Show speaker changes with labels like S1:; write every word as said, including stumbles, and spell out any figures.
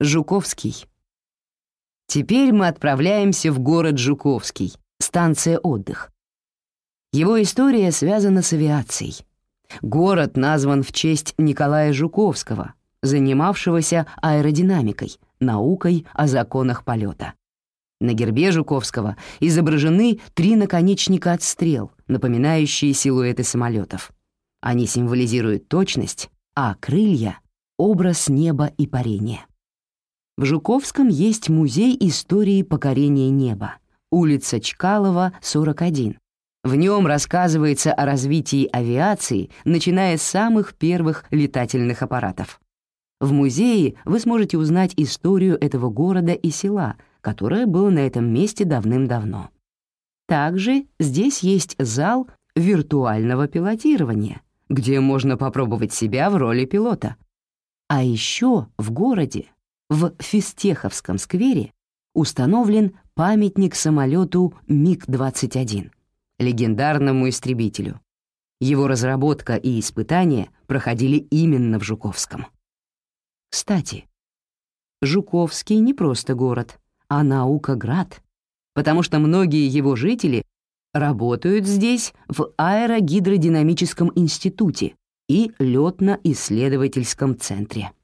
S1: Жуковский. Теперь мы отправляемся в город Жуковский, станция «Отдых». Его история связана с авиацией. Город назван в честь Николая Жуковского, занимавшегося аэродинамикой, наукой о законах полета. На гербе Жуковского изображены три наконечника от стрел, напоминающие силуэты самолетов. Они символизируют точность, а крылья — образ неба и парения. В Жуковском есть музей истории покорения неба, улица Чкалова, сорок один. В нем рассказывается о развитии авиации, начиная с самых первых летательных аппаратов. В музее вы сможете узнать историю этого города и села, которое было на этом месте давным-давно. Также здесь есть зал виртуального пилотирования, где можно попробовать себя в роли пилота. А еще в городе, в Фистеховском сквере, установлен памятник самолету Миг двадцать один, легендарному истребителю. Его разработка и испытания проходили именно в Жуковском. Кстати, Жуковский не просто город, а наукоград, потому что многие его жители работают здесь в Аэрогидродинамическом институте и лётно-исследовательском центре.